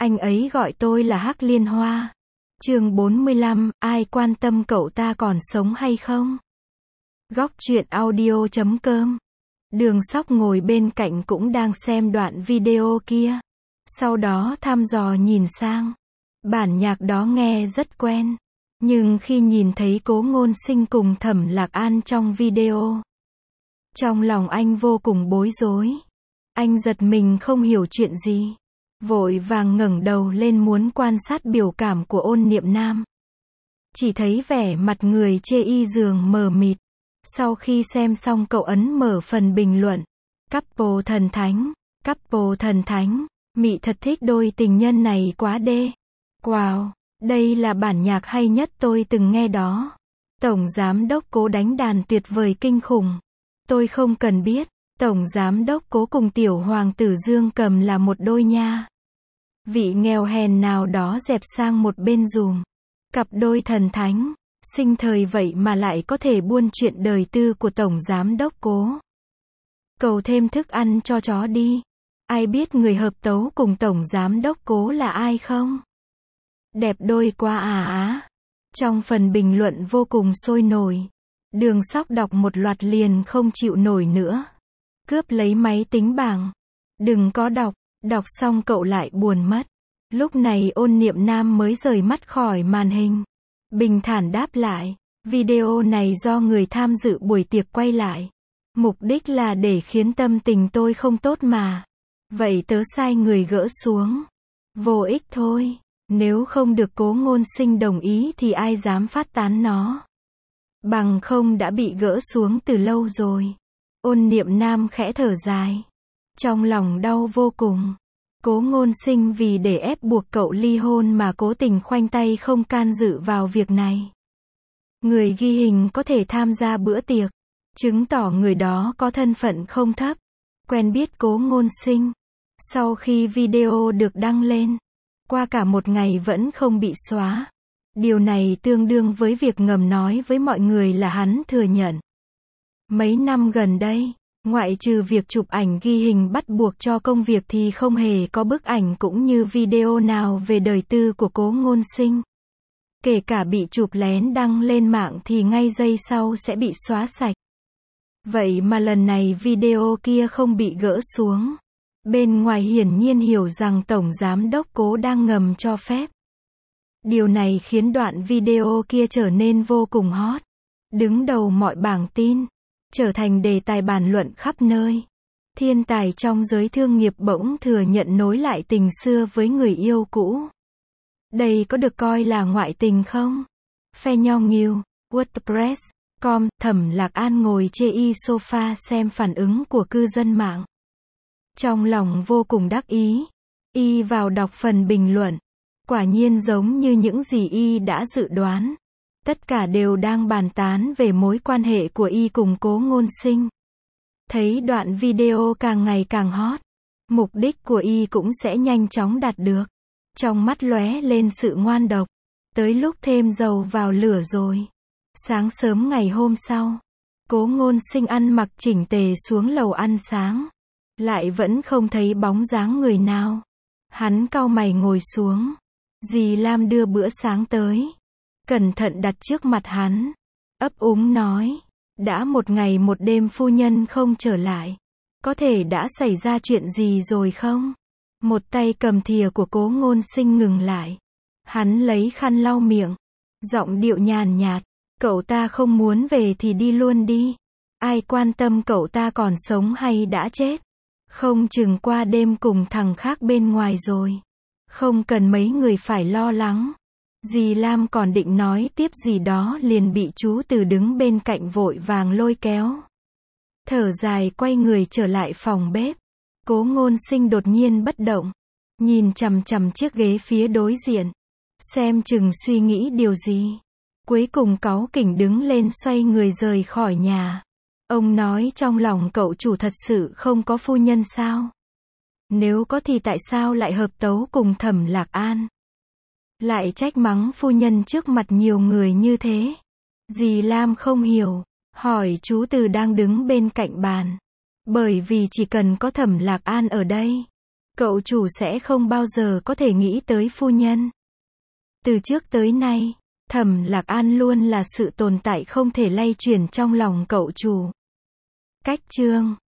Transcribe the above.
Anh ấy gọi tôi là Hắc Liên Hoa. Chương 45, ai quan tâm cậu ta còn sống hay không? Góc truyện audio.com. Đường Sóc ngồi bên cạnh cũng đang xem đoạn video kia. Sau đó thăm dò nhìn sang. Bản nhạc đó nghe rất quen. Nhưng khi nhìn thấy Cố Ngôn Sinh cùng Thẩm Lạc An trong video, trong lòng anh vô cùng bối rối. Anh giật mình không hiểu chuyện gì. Vội vàng ngẩng đầu lên muốn quan sát biểu cảm của Ôn Niệm Nam. Chỉ thấy vẻ mặt người chê y dường mờ mịt. Sau khi xem xong cậu ấn mở phần bình luận. Couple thần thánh, mị thật thích đôi tình nhân này quá đê. Wow, đây là bản nhạc hay nhất tôi từng nghe đó. Tổng giám đốc Cố đánh đàn tuyệt vời kinh khủng. Tôi không cần biết, Tổng giám đốc Cố cùng tiểu hoàng tử Dương Cầm là một đôi nha. Vị nghèo hèn nào đó dẹp sang một bên dùm. Cặp đôi thần thánh, sinh thời vậy mà lại có thể buôn chuyện đời tư của Tổng giám đốc Cố. Cầu thêm thức ăn cho chó đi. Ai biết người hợp tấu cùng Tổng giám đốc Cố là ai không? Đẹp đôi quá á. Trong phần bình luận vô cùng sôi nổi. Đường Sóc đọc một loạt liền không chịu nổi nữa. Cướp lấy máy tính bảng. Đừng có đọc xong cậu lại buồn mất. Lúc này Ôn Niệm Nam mới rời mắt khỏi màn hình. Bình thản đáp lại, video này do người tham dự buổi tiệc quay lại. Mục đích là để khiến tâm tình tôi không tốt mà. Vậy tớ sai người gỡ xuống. Vô ích thôi. Nếu không được Cố Ngôn Sinh đồng ý thì ai dám phát tán nó. Bằng không đã bị gỡ xuống từ lâu rồi. Ôn Niệm Nam khẽ thở dài. Trong lòng đau vô cùng. Cố Ngôn Sinh vì để ép buộc cậu ly hôn mà cố tình khoanh tay không can dự vào việc này. Người ghi hình có thể tham gia bữa tiệc, chứng tỏ người đó có thân phận không thấp, quen biết Cố Ngôn Sinh. Sau khi video được đăng lên, qua cả một ngày vẫn không bị xóa. Điều này tương đương với việc ngầm nói với mọi người là hắn thừa nhận. Mấy năm gần đây, ngoại trừ việc chụp ảnh ghi hình bắt buộc cho công việc thì không hề có bức ảnh cũng như video nào về đời tư của Cố Ngôn Sinh. Kể cả bị chụp lén đăng lên mạng thì ngay giây sau sẽ bị xóa sạch. Vậy mà lần này video kia không bị gỡ xuống. Bên ngoài hiển nhiên hiểu rằng Tổng Giám đốc Cố đang ngầm cho phép. Điều này khiến đoạn video kia trở nên vô cùng hot. Đứng đầu mọi bảng tin. Trở thành đề tài bàn luận khắp nơi. Thiên tài trong giới thương nghiệp bỗng thừa nhận nối lại tình xưa với người yêu cũ. Đây có được coi là ngoại tình không? Phe Nho Nghiêu, WordPress.com, Thẩm Lạc An ngồi chê y sofa xem phản ứng của cư dân mạng. Trong lòng vô cùng đắc ý. Y vào đọc phần bình luận. Quả nhiên giống như những gì y đã dự đoán. Tất cả đều đang bàn tán về mối quan hệ của y cùng Cố Ngôn Sinh. Thấy đoạn video càng ngày càng hot, mục đích của y cũng sẽ nhanh chóng đạt được. Trong mắt lóe lên sự ngoan độc. Tới lúc thêm dầu vào lửa rồi. Sáng sớm ngày hôm sau, Cố Ngôn Sinh ăn mặc chỉnh tề xuống lầu ăn sáng. Lại vẫn không thấy bóng dáng người nào. Hắn cau mày ngồi xuống. Dì Lam đưa bữa sáng tới. Cẩn thận đặt trước mặt hắn. Ấp úng nói. Đã một ngày một đêm phu nhân không trở lại. Có thể đã xảy ra chuyện gì rồi không? Một tay cầm thìa của Cố Ngôn Sinh ngừng lại. Hắn lấy khăn lau miệng. Giọng điệu nhàn nhạt. Cậu ta không muốn về thì đi luôn đi. Ai quan tâm cậu ta còn sống hay đã chết. Không chừng qua đêm cùng thằng khác bên ngoài rồi. Không cần mấy người phải lo lắng. Dì Lam còn định nói tiếp gì đó liền bị chú Từ đứng bên cạnh vội vàng lôi kéo. Thở dài quay người trở lại phòng bếp. Cố Ngôn Sinh đột nhiên bất động. Nhìn chằm chằm chiếc ghế phía đối diện. Xem chừng suy nghĩ điều gì. Cuối cùng cáu kỉnh đứng lên xoay người rời khỏi nhà. Ông nói trong lòng cậu chủ thật sự không có phu nhân sao? Nếu có thì tại sao lại hợp tấu cùng Thẩm Lạc An? Lại trách mắng phu nhân trước mặt nhiều người như thế. Dì Lam không hiểu, hỏi chú Từ đang đứng bên cạnh bàn. Bởi vì chỉ cần có Thẩm Lạc An ở đây, Cậu chủ sẽ không bao giờ có thể nghĩ tới phu nhân. Từ trước tới nay, Thẩm Lạc An luôn là sự tồn tại không thể lay chuyển trong lòng cậu chủ. Cách chương